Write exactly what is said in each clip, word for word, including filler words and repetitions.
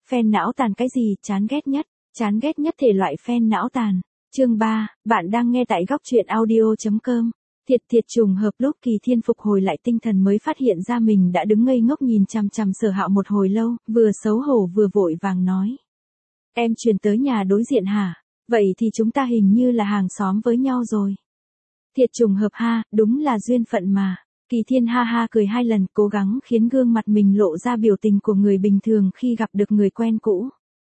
Fan não tàn cái gì, chán ghét nhất, chán ghét nhất thể loại fan não tàn. Chương ba, bạn đang nghe tại góc truyện audio.com. Thiệt thiệt trùng hợp lúc Kỳ Thiên phục hồi lại tinh thần mới phát hiện ra mình đã đứng ngây ngốc nhìn chằm chằm Sở Hạo một hồi lâu, vừa xấu hổ vừa vội vàng nói. Em chuyển tới nhà đối diện hả? Vậy thì chúng ta hình như là hàng xóm với nhau rồi. Thiệt trùng hợp ha, đúng là duyên phận mà. Kỳ Thiên ha ha cười hai lần, cố gắng khiến gương mặt mình lộ ra biểu tình của người bình thường khi gặp được người quen cũ.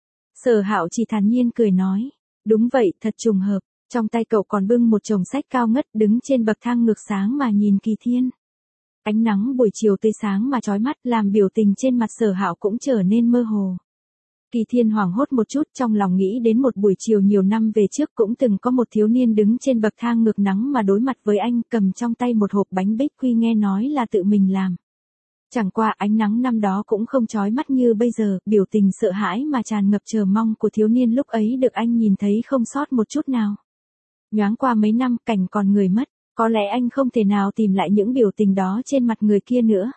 Sở Hạo chỉ thản nhiên cười nói, đúng vậy, thật trùng hợp, trong tay cậu còn bưng một chồng sách cao ngất đứng trên bậc thang ngược sáng mà nhìn Kỳ Thiên. Ánh nắng buổi chiều tươi sáng mà chói mắt làm biểu tình trên mặt Sở Hạo cũng trở nên mơ hồ. Kỳ Thiên hoảng hốt một chút, trong lòng nghĩ đến một buổi chiều nhiều năm về trước cũng từng có một thiếu niên đứng trên bậc thang ngược nắng mà đối mặt với anh, cầm trong tay một hộp bánh bích quy nghe nói là tự mình làm. Chẳng qua ánh nắng năm đó cũng không chói mắt như bây giờ, biểu tình sợ hãi mà tràn ngập chờ mong của thiếu niên lúc ấy được anh nhìn thấy không sót một chút nào. Nhoáng qua mấy năm, cảnh còn người mất, có lẽ anh không thể nào tìm lại những biểu tình đó trên mặt người kia nữa.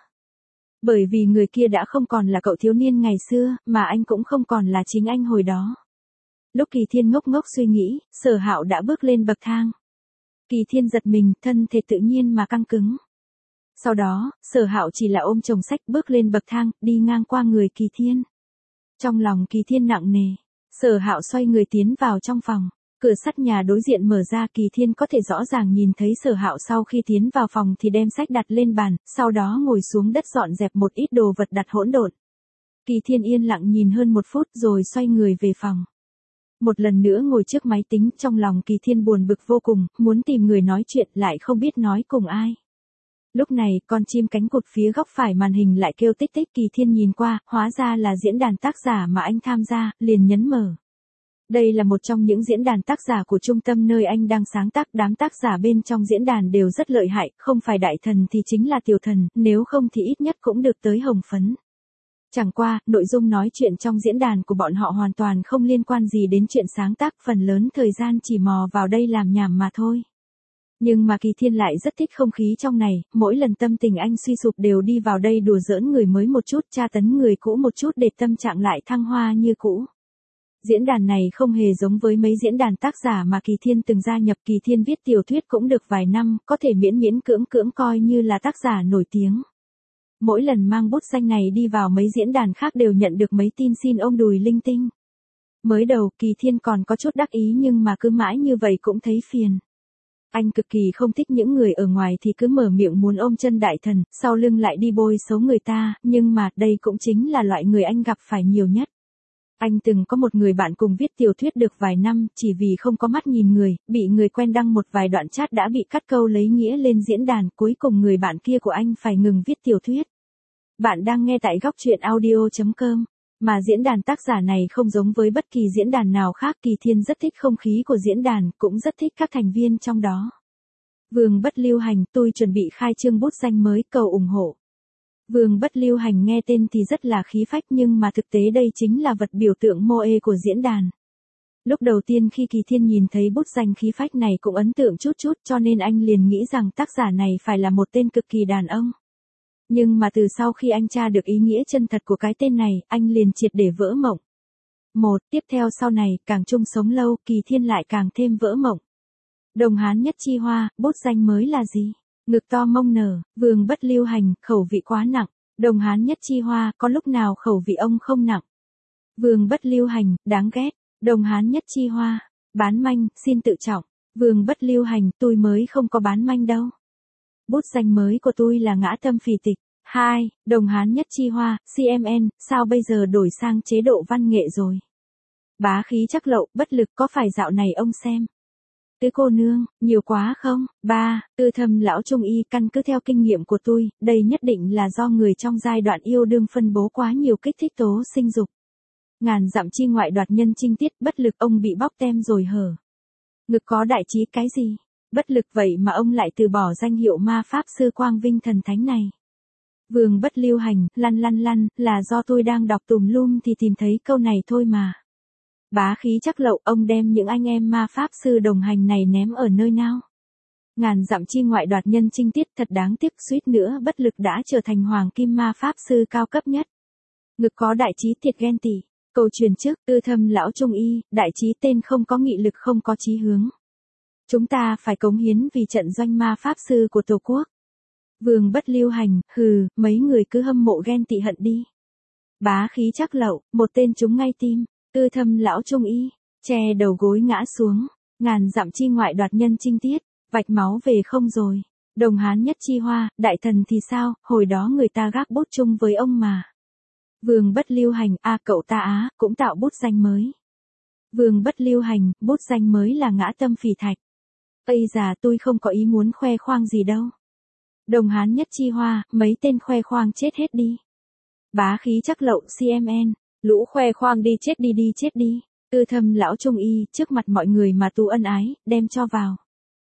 Bởi vì người kia đã không còn là cậu thiếu niên ngày xưa, mà anh cũng không còn là chính anh hồi đó. Lúc Kỳ Thiên ngốc ngốc suy nghĩ, Sở Hạo đã bước lên bậc thang. Kỳ Thiên giật mình, thân thể tự nhiên mà căng cứng. Sau đó, Sở Hạo chỉ là ôm chồng sách bước lên bậc thang, đi ngang qua người Kỳ Thiên. Trong lòng Kỳ Thiên nặng nề, Sở Hạo xoay người tiến vào trong phòng. Cửa sắt nhà đối diện mở ra, Kỳ Thiên có thể rõ ràng nhìn thấy Sở Hạo sau khi tiến vào phòng thì đem sách đặt lên bàn, sau đó ngồi xuống đất dọn dẹp một ít đồ vật đặt hỗn độn. Kỳ Thiên yên lặng nhìn hơn một phút rồi xoay người về phòng. Một lần nữa ngồi trước máy tính, trong lòng Kỳ Thiên buồn bực vô cùng, muốn tìm người nói chuyện lại không biết nói cùng ai. Lúc này, con chim cánh cụt phía góc phải màn hình lại kêu tích tích. Kỳ Thiên nhìn qua, hóa ra là diễn đàn tác giả mà anh tham gia, liền nhấn mở. Đây là một trong những diễn đàn tác giả của trung tâm nơi anh đang sáng tác, đám tác giả bên trong diễn đàn đều rất lợi hại, không phải đại thần thì chính là tiểu thần, nếu không thì ít nhất cũng được tới hồng phấn. Chẳng qua, nội dung nói chuyện trong diễn đàn của bọn họ hoàn toàn không liên quan gì đến chuyện sáng tác, phần lớn thời gian chỉ mò vào đây làm nhảm mà thôi. Nhưng mà Kỳ Thiên lại rất thích không khí trong này, mỗi lần tâm tình anh suy sụp đều đi vào đây đùa giỡn người mới một chút, tra tấn người cũ một chút để tâm trạng lại thăng hoa như cũ. Diễn đàn này không hề giống với mấy diễn đàn tác giả mà Kỳ Thiên từng gia nhập. Kỳ Thiên viết tiểu thuyết cũng được vài năm, có thể miễn miễn cưỡng cưỡng coi như là tác giả nổi tiếng. Mỗi lần mang bút danh này đi vào mấy diễn đàn khác đều nhận được mấy tin xin ôm đùi linh tinh. Mới đầu, Kỳ Thiên còn có chút đắc ý nhưng mà cứ mãi như vậy cũng thấy phiền. Anh cực kỳ không thích những người ở ngoài thì cứ mở miệng muốn ôm chân đại thần, sau lưng lại đi bôi xấu người ta, nhưng mà đây cũng chính là loại người anh gặp phải nhiều nhất. Anh từng có một người bạn cùng viết tiểu thuyết được vài năm, chỉ vì không có mắt nhìn người, bị người quen đăng một vài đoạn chat đã bị cắt câu lấy nghĩa lên diễn đàn, cuối cùng người bạn kia của anh phải ngừng viết tiểu thuyết. Bạn đang nghe tại góc truyện audio.com. Mà diễn đàn tác giả này không giống với bất kỳ diễn đàn nào khác. Kỳ Thiên rất thích không khí của diễn đàn, cũng rất thích các thành viên trong đó. Vương Bất Lưu Hành, tôi chuẩn bị khai trương bút danh mới, cầu ủng hộ. Vương Bất Lưu Hành nghe tên thì rất là khí phách nhưng mà thực tế đây chính là vật biểu tượng mô ê của diễn đàn. Lúc đầu tiên khi Kỳ Thiên nhìn thấy bút danh khí phách này cũng ấn tượng chút chút, cho nên anh liền nghĩ rằng tác giả này phải là một tên cực kỳ đàn ông. Nhưng mà từ sau khi anh tra được ý nghĩa chân thật của cái tên này, anh liền triệt để vỡ mộng. Một, tiếp theo sau này, càng chung sống lâu, Kỳ Thiên lại càng thêm vỡ mộng. Đồng Hán Nhất Chi Hoa, bút danh mới là gì? Ngực to mông nở, Vương Bất Lưu Hành, khẩu vị quá nặng. Đồng Hán Nhất Chi Hoa, có lúc nào khẩu vị ông không nặng? Vương Bất Lưu Hành, đáng ghét. Đồng Hán Nhất Chi Hoa, bán manh, xin tự trọng. Vương Bất Lưu Hành, tôi mới không có bán manh đâu. Bút danh mới của tôi là Ngã Tâm Phì Tịch. Hai, Đồng Hán Nhất Chi Hoa, xê em en, sao bây giờ đổi sang chế độ văn nghệ rồi? Bá khí chắc lậu, bất lực, có phải dạo này ông xem? Tứ cô nương, nhiều quá không? Ba, Tư Thâm lão trung y, căn cứ theo kinh nghiệm của tôi, đây nhất định là do người trong giai đoạn yêu đương phân bố quá nhiều kích thích tố sinh dục. Ngàn dặm chi ngoại đoạt nhân trinh tiết, bất lực, ông bị bóc tem rồi hở. Ngực có đại trí cái gì? Bất lực, vậy mà ông lại từ bỏ danh hiệu ma pháp sư quang vinh thần thánh này. Vương Bất Lưu Hành, lăn lăn lăn, là do tôi đang đọc tùm lum thì tìm thấy câu này thôi mà. Bá khí chắc lậu, ông đem những anh em ma pháp sư đồng hành này ném ở nơi nào? Ngàn dặm chi ngoại đoạt nhân trinh tiết, thật đáng tiếc, suýt nữa bất lực đã trở thành hoàng kim ma pháp sư cao cấp nhất. Ngực có đại trí thiệt ghen tị. Câu truyền trước, tư thâm lão trung y, đại trí tên không có nghị lực không có chí hướng. Chúng ta phải cống hiến vì trận doanh ma pháp sư của Tổ quốc. Vương bất lưu hành, hừ, mấy người cứ hâm mộ ghen tị hận đi. Bá khí chắc lậu, một tên trúng ngay tim, tư thâm lão trung y, che đầu gối ngã xuống, ngàn dặm chi ngoại đoạt nhân chinh tiết, vạch máu về không rồi. Đồng Hán nhất chi hoa, đại thần thì sao, hồi đó người ta gác bút chung với ông mà. Vương bất lưu hành, a à, cậu ta á, cũng tạo bút danh mới. Vương bất lưu hành, bút danh mới là ngã tâm phỉ thạch. Ây già, tôi không có ý muốn khoe khoang gì đâu. Đồng Hán nhất chi hoa, mấy tên khoe khoang chết hết đi. Bá khí chắc lậu xê em en, lũ khoe khoang đi chết đi đi chết đi. Tư thâm lão trung y, trước mặt mọi người mà tu ân ái, đem cho vào.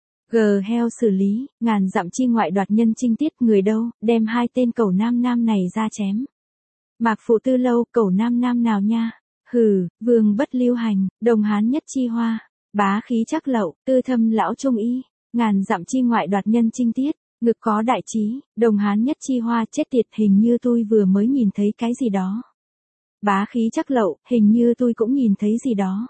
Gờ heo xử lý, ngàn dặm chi ngoại đoạt nhân chinh tiết, người đâu, đem hai tên cẩu nam nam này ra chém. Mạc phụ tư lâu, cẩu nam nam nào nha. Hừ, vương bất lưu hành, đồng Hán nhất chi hoa, bá khí chắc lậu, tư thâm lão trung y, ngàn dặm chi ngoại đoạt nhân chinh tiết, ngực có đại trí, đồng Hán nhất chi hoa, chết tiệt, hình như tôi vừa mới nhìn thấy cái gì đó. Bá khí chắc lậu, hình như tôi cũng nhìn thấy gì đó.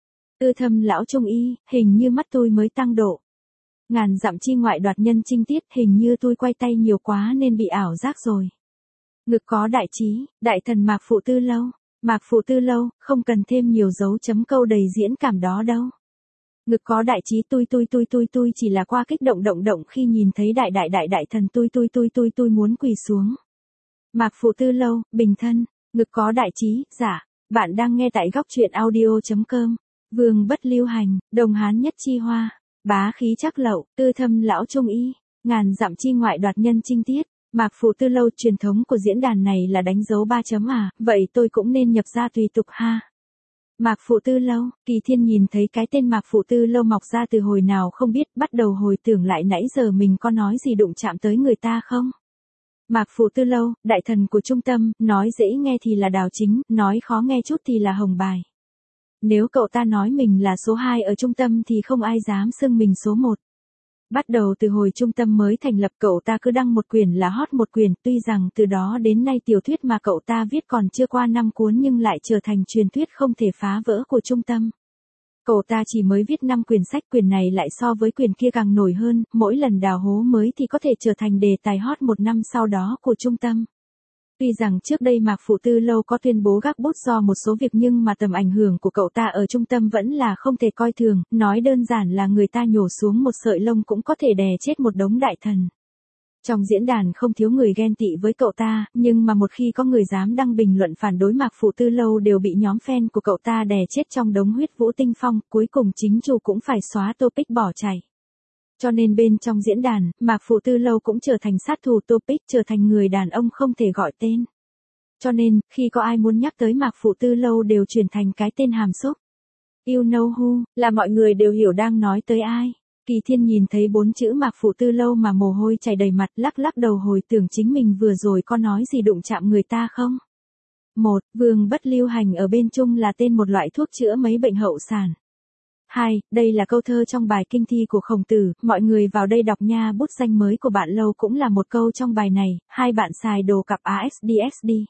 Tư thâm lão trung y, hình như mắt tôi mới tăng độ. Ngàn dặm chi ngoại đoạt nhân chinh tiết, hình như tôi quay tay nhiều quá nên bị ảo giác rồi. Ngực có đại trí, đại thần Mạc phụ tư lâu. Mạc phụ tư lâu, không cần thêm nhiều dấu chấm câu đầy diễn cảm đó đâu. Ngực có đại trí, tôi tôi tôi tôi tôi chỉ là qua kích động động động khi nhìn thấy đại đại đại đại thần tôi tôi tôi tôi tôi muốn quỳ xuống. Mạc phụ tư lâu, bình thân, ngực có đại trí, dạ, bạn đang nghe tại góc truyện audio chấm com. Vương bất lưu hành, đồng Hán nhất chi hoa, bá khí chắc lậu, tư thâm lão trung y, ngàn dặm chi ngoại đoạt nhân chinh tiết. Mạc phụ tư lâu, truyền thống của diễn đàn này là đánh dấu ba chấm à, vậy tôi cũng nên nhập ra tùy tục ha. Mạc phụ tư lâu, Kỳ Thiên nhìn thấy cái tên Mạc phụ tư lâu mọc ra từ hồi nào không biết, bắt đầu hồi tưởng lại nãy giờ mình có nói gì đụng chạm tới người ta không. Mạc phụ tư lâu, đại thần của trung tâm, nói dễ nghe thì là Đào Chính, nói khó nghe chút thì là Hồng Bài. Nếu cậu ta nói mình là số hai ở trung tâm thì không ai dám xưng mình số một. Bắt đầu từ hồi trung tâm mới thành lập, cậu ta cứ đăng một quyển là hot một quyển, tuy rằng từ đó đến nay tiểu thuyết mà cậu ta viết còn chưa qua năm cuốn nhưng lại trở thành truyền thuyết không thể phá vỡ của trung tâm. Cậu ta chỉ mới viết năm quyển sách, quyển này lại so với quyển kia càng nổi hơn, mỗi lần đào hố mới thì có thể trở thành đề tài hot một năm sau đó của trung tâm. Tuy rằng trước đây Mạc phụ tư lâu có tuyên bố gác bút do một số việc nhưng mà tầm ảnh hưởng của cậu ta ở trung tâm vẫn là không thể coi thường, nói đơn giản là người ta nhổ xuống một sợi lông cũng có thể đè chết một đống đại thần. Trong diễn đàn không thiếu người ghen tị với cậu ta, nhưng mà một khi có người dám đăng bình luận phản đối Mạc phụ tư lâu đều bị nhóm fan của cậu ta đè chết trong đống huyết vũ tinh phong, cuối cùng chính chủ cũng phải xóa topic bỏ chạy. Cho nên bên trong diễn đàn, Mạc phụ tư lâu cũng trở thành sát thủ topic, trở thành người đàn ông không thể gọi tên. Cho nên, khi có ai muốn nhắc tới Mạc phụ tư lâu đều chuyển thành cái tên hàm xúc. You know who, là mọi người đều hiểu đang nói tới ai. Kỳ Thiên nhìn thấy bốn chữ Mạc phụ tư lâu mà mồ hôi chảy đầy mặt, lắc lắc đầu hồi tưởng chính mình vừa rồi có nói gì đụng chạm người ta không. Một, Vương bất lưu hành ở bên Trung là tên một loại thuốc chữa mấy bệnh hậu sản. Hai, đây là câu thơ trong bài kinh thi của Khổng Tử, mọi người vào đây đọc nha. Bút danh mới của bạn lâu cũng là một câu trong bài này, hai bạn xài đồ cặp a ét đê ét đê.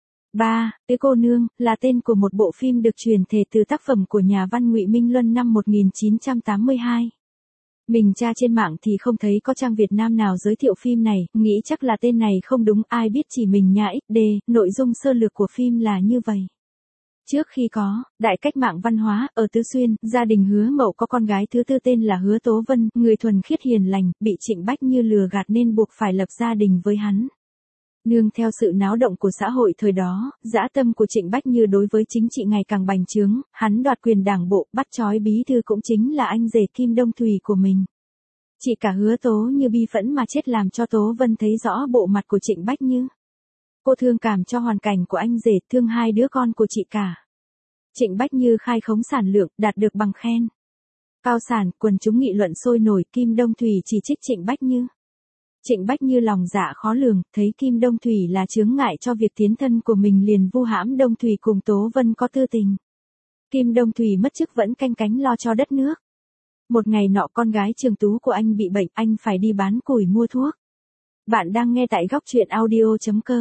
Ba, Tứ cô nương, là tên của một bộ phim được truyền thể từ tác phẩm của nhà văn Ngụy Minh Luân năm một nghìn chín trăm tám mươi hai. Mình tra trên mạng thì không thấy có trang Việt Nam nào giới thiệu phim này, nghĩ chắc là tên này không đúng, ai biết chỉ mình nhà ích đê, nội dung sơ lược của phim là như vậy. Trước khi có đại cách mạng văn hóa, ở Tứ Xuyên, gia đình Hứa Mậu có con gái thứ tư tên là Hứa Tố Vân, người thuần khiết hiền lành, bị Trịnh Bách Như lừa gạt nên buộc phải lập gia đình với hắn. Nương theo sự náo động của xã hội thời đó, dã tâm của Trịnh Bách Như đối với chính trị ngày càng bành trướng, hắn đoạt quyền đảng bộ, bắt trói bí thư cũng chính là anh rể Kim Đông Thùy của mình. Chị cả Hứa Tố Như bi phẫn mà chết, làm cho Tố Vân thấy rõ bộ mặt của Trịnh Bách Như. Cô thương cảm cho hoàn cảnh của anh rể, thương hai đứa con của chị cả. Trịnh Bách Như khai khống sản lượng, đạt được bằng khen cao sản, quần chúng nghị luận sôi nổi, Kim Đông Thùy chỉ trích Trịnh Bách Như. Trịnh Bách Như lòng dạ khó lường, thấy Kim Đông Thùy là chướng ngại cho việc tiến thân của mình liền vu hãm Đông Thùy cùng Tố Vân có tư tình. Kim Đông Thùy mất chức vẫn canh cánh lo cho đất nước. Một ngày nọ con gái Trường Tú của anh bị bệnh, anh phải đi bán củi mua thuốc. Bạn đang nghe tại góc truyện audio chấm com.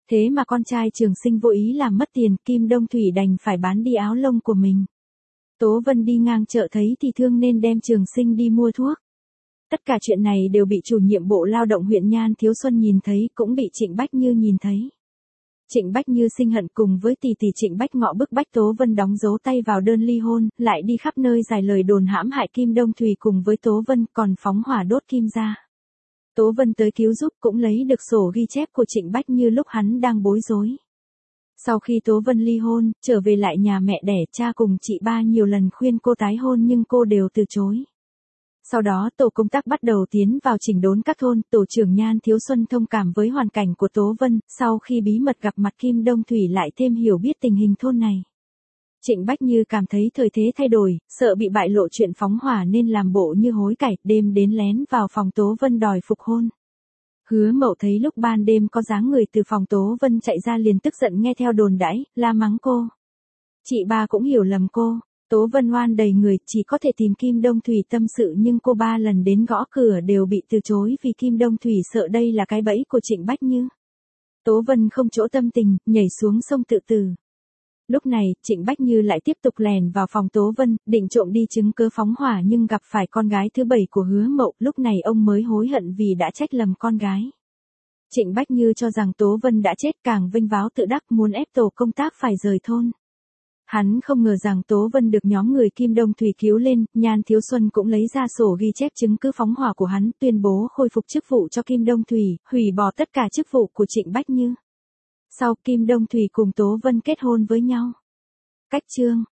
Thế mà con trai Trường Sinh vô ý làm mất tiền, Kim Đông Thủy đành phải bán đi áo lông của mình. Tố Vân đi ngang chợ thấy thì thương nên đem Trường Sinh đi mua thuốc. Tất cả chuyện này đều bị chủ nhiệm Bộ Lao động huyện Nhan Thiếu Xuân nhìn thấy, cũng bị Trịnh Bách Như nhìn thấy. Trịnh Bách Như sinh hận cùng với tỷ tỷ Trịnh Bách Ngọ bức bách Tố Vân đóng dấu tay vào đơn ly hôn, lại đi khắp nơi giải lời đồn hãm hại Kim Đông Thủy cùng với Tố Vân, còn phóng hỏa đốt Kim gia. Tố Vân tới cứu giúp cũng lấy được sổ ghi chép của Trịnh Bách Như lúc hắn đang bối rối. Sau khi Tố Vân ly hôn, trở về lại nhà mẹ đẻ, cha cùng chị ba nhiều lần khuyên cô tái hôn nhưng cô đều từ chối. Sau đó tổ công tác bắt đầu tiến vào chỉnh đốn các thôn, tổ trưởng Nhan Thiếu Xuân thông cảm với hoàn cảnh của Tố Vân, sau khi bí mật gặp mặt Kim Đông Thủy lại thêm hiểu biết tình hình thôn này. Trịnh Bách Như cảm thấy thời thế thay đổi, sợ bị bại lộ chuyện phóng hỏa nên làm bộ như hối cải, đêm đến lén vào phòng Tố Vân đòi phục hôn. Hứa Mậu thấy lúc ban đêm có dáng người từ phòng Tố Vân chạy ra liền tức giận nghe theo đồn đãi, la mắng cô. Chị ba cũng hiểu lầm cô. Tố Vân oan đầy người, chỉ có thể tìm Kim Đông Thủy tâm sự nhưng cô ba lần đến gõ cửa đều bị từ chối vì Kim Đông Thủy sợ đây là cái bẫy của Trịnh Bách Như. Tố Vân không chỗ tâm tình, nhảy xuống sông tự tử. Lúc này, Trịnh Bách Như lại tiếp tục lèn vào phòng Tố Vân, định trộm đi chứng cớ phóng hỏa nhưng gặp phải con gái thứ bảy của Hứa Mậu, lúc này ông mới hối hận vì đã trách lầm con gái. Trịnh Bách Như cho rằng Tố Vân đã chết càng vênh váo tự đắc muốn ép tổ công tác phải rời thôn. Hắn không ngờ rằng Tố Vân được nhóm người Kim Đông Thủy cứu lên, Nhan Thiếu Xuân cũng lấy ra sổ ghi chép chứng cứ phóng hỏa của hắn, tuyên bố khôi phục chức vụ cho Kim Đông Thủy, hủy bỏ tất cả chức vụ của Trịnh Bách Như. Sau Kim Đông Thủy cùng Tố Vân kết hôn với nhau. Cách chương